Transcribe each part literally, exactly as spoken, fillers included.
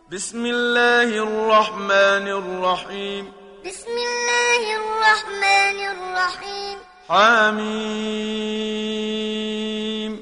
بسم الله الرحمن الرحيم بسم الله الرحمن الرحيم حميم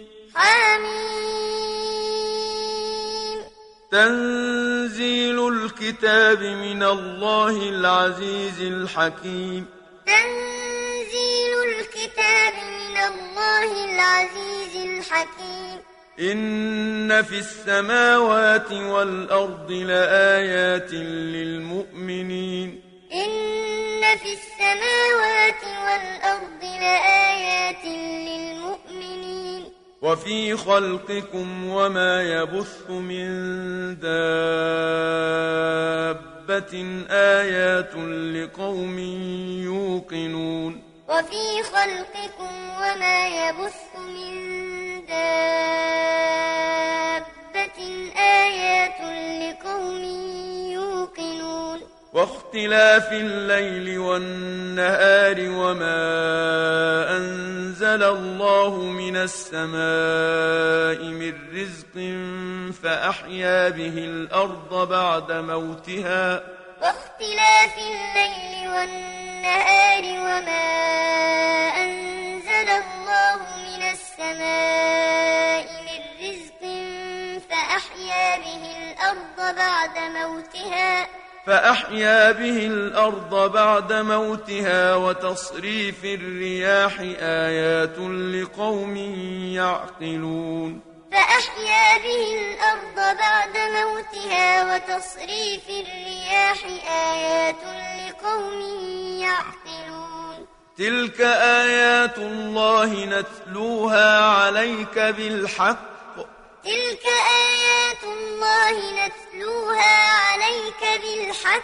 حميم تنزيل الكتاب من الله العزيز الحكيم تنزيل الكتاب من الله العزيز الحكيم إن في السماوات والأرض لآيات للمؤمنين إن في السماوات والأرض لآيات للمؤمنين وفي خلقكم وما يبث من دابة آيات لقوم يوقنون وفي خلقكم وما يبث من دابة آيات لقوم يوقنون واختلاف الليل والنهار وما أنزل الله من السماء من رزق فأحيا به الأرض بعد موتها واختلاف الليل والنهار وما أنزل الله من السماء من رزق فأحيا به الأرض بعد موتها فأحيا به الأرض بعد موتها وتصريف الرياح آيات لقوم يعقلون فأحيا به الأرض بعد موتها وتصريف الرياح آيات لقوم يعقلون تلك آيات الله نتلوها عليك بالحق تلك آيات الله نتلوها عليك بالحق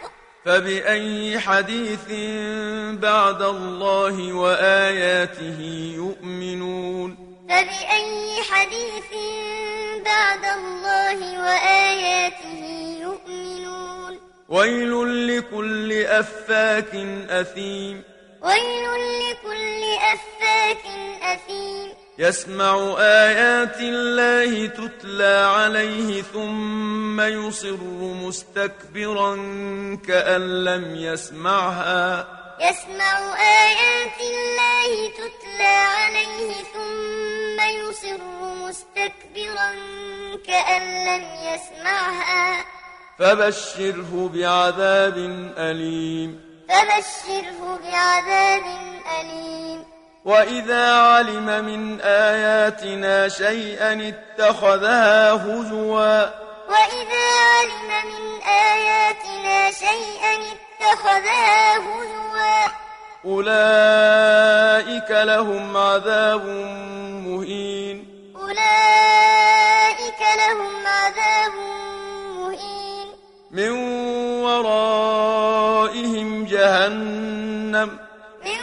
فبأي حديث بعد الله وآياته يؤمنون فبأي حديث بعد الله وآياته يؤمنون ويل لكل أفاك أثيم ويل لكل أفاك أثيم يسمع آيات الله تتلى عليه ثم يصر مستكبرا كأن لم يسمعها يسمع آيات الله تتلى عليه ثم يصر مستكبرا كأن لم يسمعها فبشره بعذاب أليم فبشره بعذاب أليم وإذا علم من آياتنا شيئا اتخذها هزوا وإذا علم من آياتنا شيئا اتخذها هزوا أولئك لهم عذاب مهين أولئك لهم عذاب مهين من ورائهم جهنم من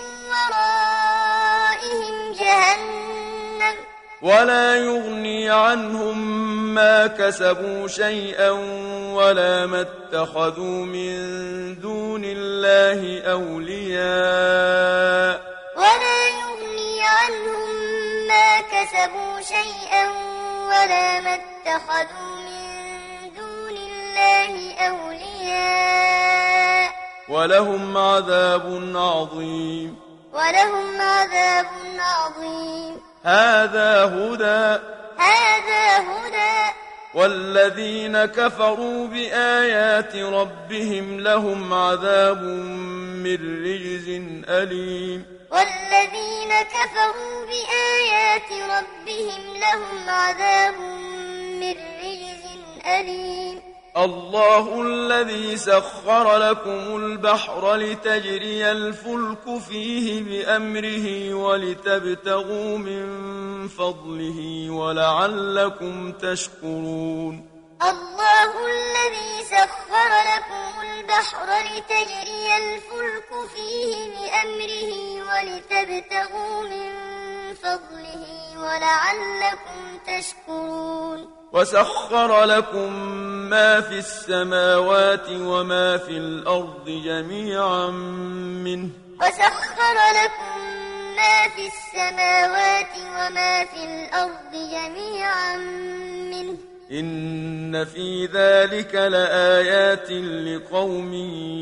ورائهم جهنم ولا يغني عنهم ما كسبوا شيئا ولا ما اتخذوا من دون الله أولياء ولا يغني عنهم ما كسبوا شيئا ولا ما اتخذوا من دون الله أولياء ولهم عذاب عظيم ولهم عذاب عظيم هذا هدى هذا هدى والذين كفروا بآيات ربهم لهم عذاب من رجز أليم والذين كفروا بآيات ربهم لهم عذاب من رجز أليم الله الذي سخر لكم البحر لتجري الفلك فيه بأمره ولتبتغوا من فضله ولعلكم تشكرون الله الذي سخر لكم البحر لتجري الفلك فيه بأمره ولتبتغوا من فضله ولعلكم تشكرون وسخر لكم ما في السماوات وما في الأرض جميعا منه وسخر لكم ما في السماوات وما في الأرض جميعا منه إن في ذلك لآيات لقوم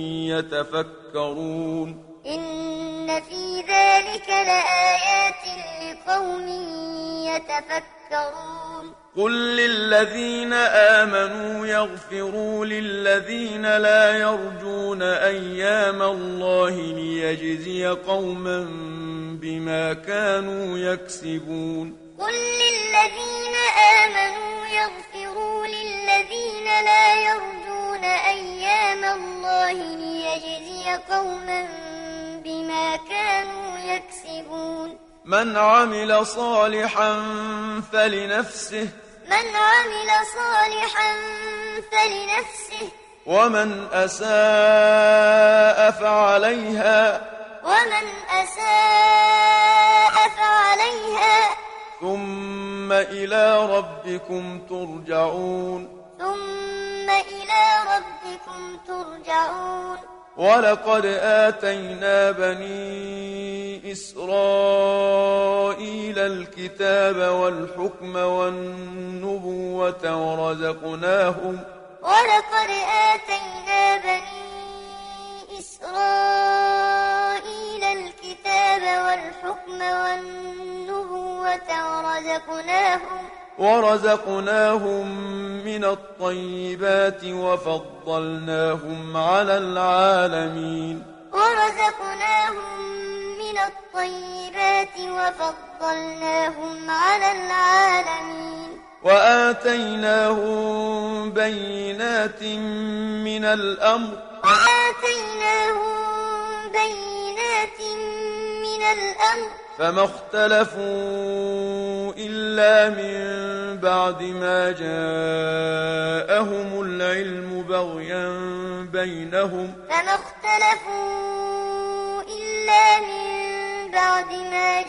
يتفكرون إن في ذلك لآيات لقوم يتفكرون قل للذين آمنوا يغفروا للذين لا يرجون أيام الله ليجزي قوما بما كانوا يكسبون قل للذين آمنوا يغفروا للذين لا يرجون أيام الله ليجزي قوما بما كانوا يكسبون من عمل صالحا فلنفسه من عمل صالحا فلنفسه ومن أساء فعليها ومن أساء فعليها ثم إلى ربكم ترجعون ثم إلى ربكم ترجعون ولقد آتينا بني إسرائيل الكتاب والحكم والنبوة ورزقناهم ولقد آتينا بني إسرائيل الكتاب والحكم والنبوة ورزقناهم ورزقناهم من الطيبات وفضلناهم على العالمين ورزقناهم من الطيبات وفضلناهم على العالمين وآتيناهم بينات من الأمر وآتيناهم بينات من الأمر فما اختلفوا إلا من بعد ما جاءهم العلم بغيا بينهم فما اختلفوا إلا من بعد ما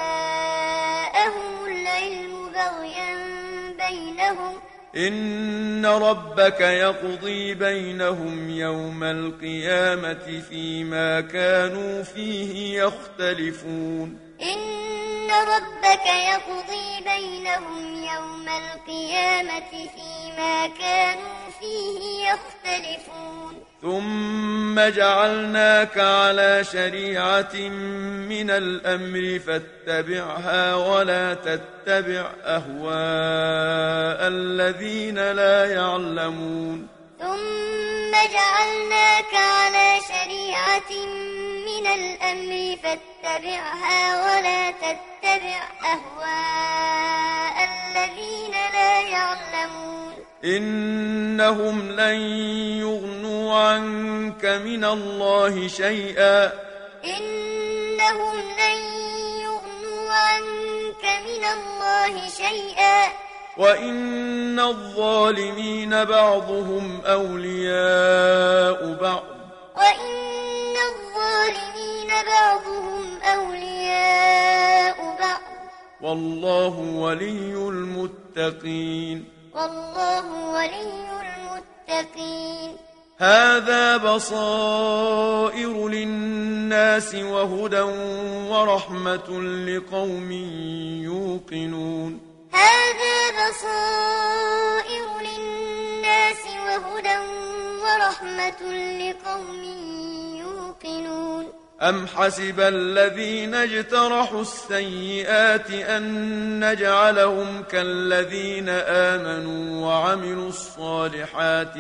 جاءهم العلم بغيا بينهم إن ربك يقضي بينهم يوم القيامة فيما كانوا فيه يختلفون إن ربك يقضي بينهم يوم القيامة فيما كانوا فيه يختلفون ثم جعلناك على شريعة من الأمر فاتبعها ولا تتبع أهواء الذين لا يعلمون ثم جعلناك على شريعة من الأمر فاتبعها ولا تتبع أهواء الذين لا يعلمون إنهم لن يغنوا عنك من الله شيئا إنهم لن يغنوا عنك من الله شيئا وإن الظالمين بعضهم أولياء بعض وإن الظالمين بعضهم أولياء بعض والله ولي المتقين والله ولي المتقين هذا بصائر للناس وهدى ورحمة لقوم يوقنون هذا بصائر للناس وهدى ورحمة لقوم يوقنون أم حسب الذين اجترحوا السيئات أن نجعلهم كالذين آمنوا وعملوا الصالحات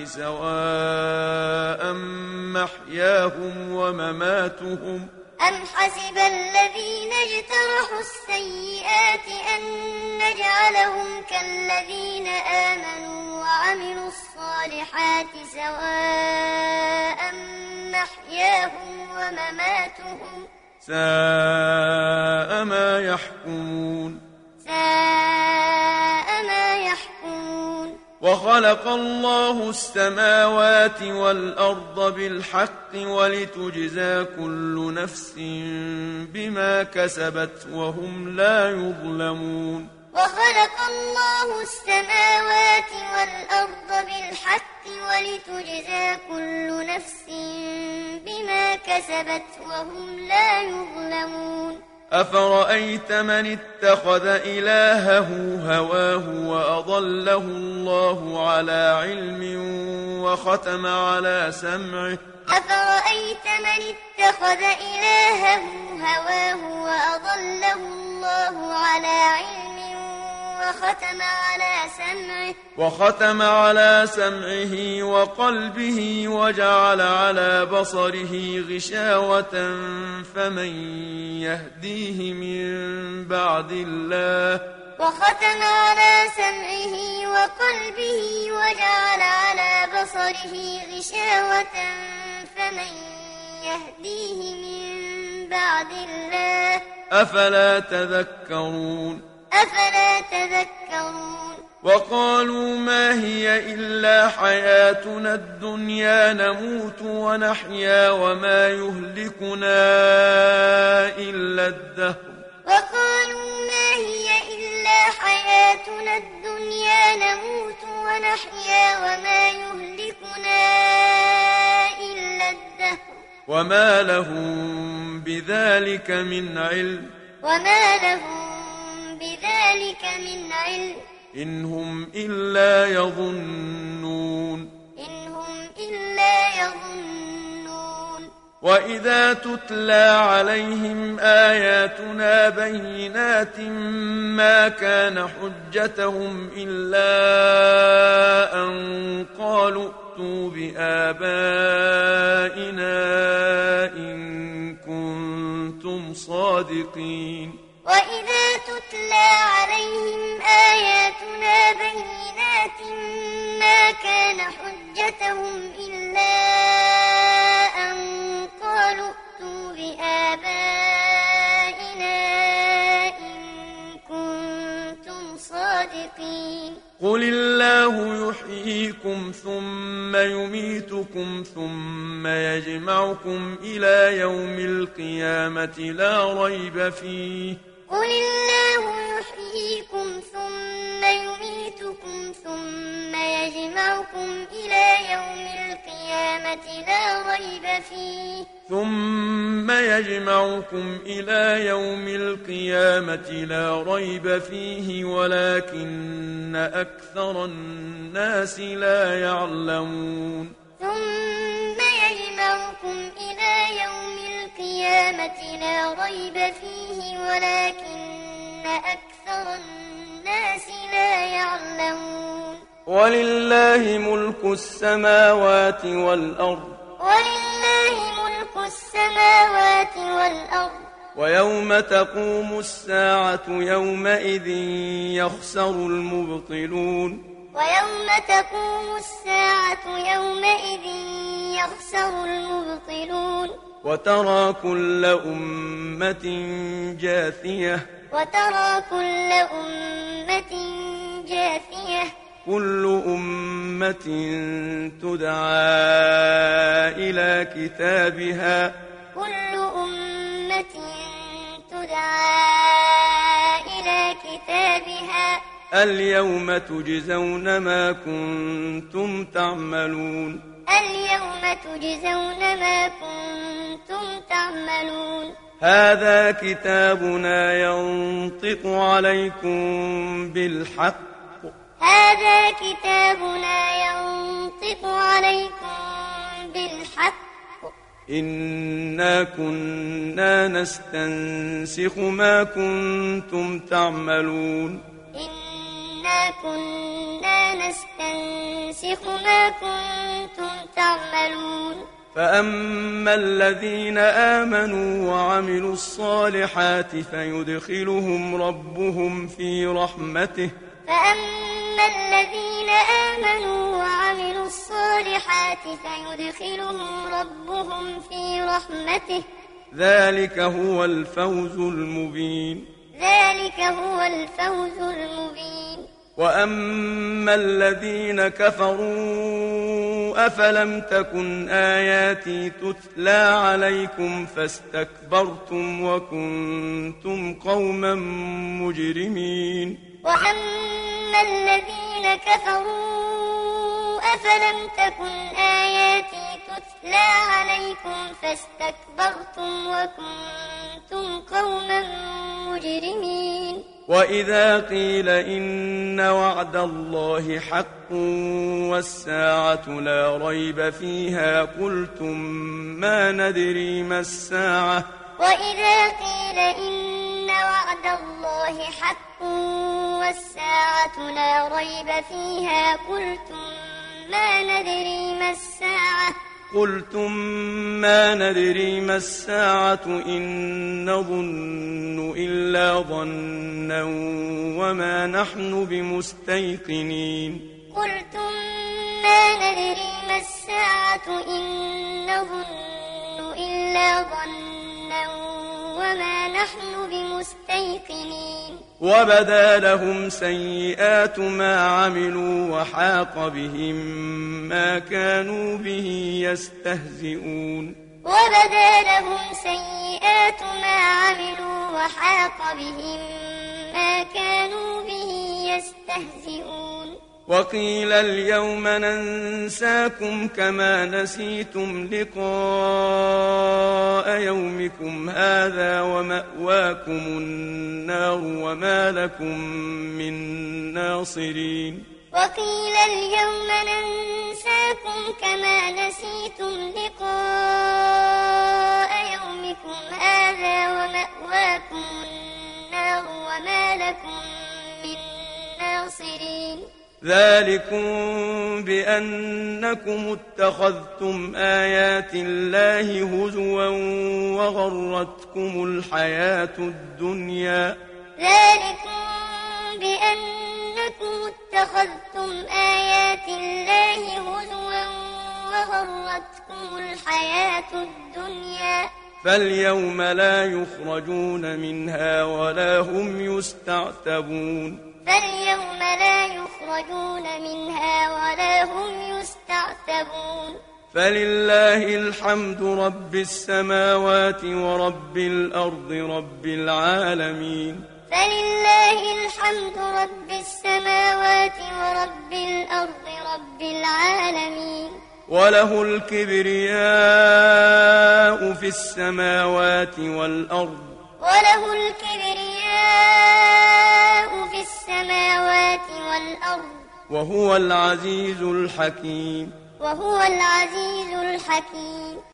سواء محياهم ومماتهم أم حسب الذين اجترحوا السيئات أن نجعلهم كالذين آمنوا وعملوا الصالحات سواء محياهم ومماتهم ساء ما يحكمون ساء ما يحكمون وخلق الله السماوات والأرض بالحق ولتجزى كل نفس بما كسبت وهم لا يظلمون وخلق الله السماوات والأرض بالحق ولتجزى كل نفس بما كسبت وهم لا يظلمون أفرأيت من اتخذ إلهه هواه وأضله الله على علم وختم على سمعه أفرأيت من اتخذ إلهه هواه وأضله الله على علم وختم على سمعه وختم على سمعه وقلبه وجعل على بصره غشاوة فمن يهديه من بعد الله وختم على سمعه وقلبه وجعل على بصره غشاوة فمن يهديه من بعد الله أفلا تذكرون أفلا تذكرون وقالوا ما هي إلا حياتنا الدنيا نموت ونحيا وما يهلكنا إلا الدهر وقالوا ما هي إلا حياتنا الدنيا نموت ونحيا وما يهلكنا إلا الدهر وما لهم بذلك من علم وما لهم بذلك من علم إن هم إلا يظنون إن هم إلا يظنون وإذا تتلى عليهم آياتنا بينات ما كان حجتهم إلا أن قالوا ائتوا بآبائنا إن كنتم صادقين وإذا تتلى عليهم آياتنا بينات ما كان حجتهم إلا أن قالوا ائتوا بآبائنا إن كنتم صادقين قل الله يحييكم ثم يميتكم ثم يجمعكم إلى يوم القيامة لا ريب فيه قل الله يحييكم ثم يميتكم ثم يجمعكم إلى يوم القيامة لا ريب فيه ثم يجمعكم إلى يوم القيامة لا ريب فيه ولكن أكثر الناس لا يعلمون ثم يجمعكم إلى يوم القيامة لا ريب فيه ولكن أكثر الناس لا يعلمون ولله ملك السماوات والأرض ولله ملك السماوات والأرض ويوم تقوم الساعة يومئذ يخسر المبطلون ويوم تقوم الساعة يومئذ يخسر المبطلون وترى كل أمة جاثية وترى كل أمة جاثية كل أمة تدعى إلى كتابها كل أمة تدعى إلى كتابها اليوم تجزون ما كنتم تعملون اليوم تجزون ما كنتم تعملون هذا كتابنا ينطق عليكم بالحق هذا كتابنا ينطق عليكم بالحق إنا كنا نستنسخ ما كنتم تعملون إنا كنا نستنسخ ما كنتم تعملون فأما الذين آمنوا وعملوا الصالحات فيدخلهم ربهم في رحمته فأما الذين آمنوا وعملوا الصالحات فيدخلهم ربهم في رحمته ذلك هو الفوز المبين ذلك هو الفوز المبين وأما الذين كفروا أفلم تكن آياتي تتلى عليكم فاستكبرتم وكنتم قوما مجرمين وأما الذين كفروا أفلم تكن آياتي تتلى عليكم فاستكبرتم وكنتم كنتم قوما مجرمين وإذا قيل إن وعد الله حق والساعة لا ريب فيها قلتم ما ندري ما الساعة وإذا قيل إن وعد الله حق والساعة لا ريب فيها قلتم ما ندري ما الساعة قلتم ما ندري ما الساعة إن نظن إلا ظنا وما نحن بمستيقنين قلتم ما ندري ما الساعة إن نظن إلا ظنا وما نحن بمستيقنين وبدا لهم سيئات ما عملوا وحاق بهم ما كانوا به يستهزئون وبدا لهم سيئات ما عملوا وحاق بهم ما كانوا به يستهزئون وقيل اليوم ننساكم كما نسيتم لقاء يومكم هذا ومأواكم النار وما لكم من ناصرين وقيل اليوم ننساكم كما نسيتم لقاء يومكم هذا ومأواكم النار وما لكم من ناصرين ذلكم بأنكم اتخذتم آيات الله هزوا وغرتكم الحياة الدنيا ذلكم بأنكم اتخذتم آيات الله هزوا وغرتكم الحياة الدنيا فاليوم لا يخرجون منها ولا هم يستعتبون فاليوم لا يخرجون منها ولا هم يستعتبون فلله الحمد رب السماوات ورب الأرض رب العالمين فلله الحمد رب السماوات ورب الأرض رب العالمين وله الكبرياء في السماوات والأرض وله الكبرياء في السماوات والأرض وهو العزيز الحكيم وهو العزيز الحكيم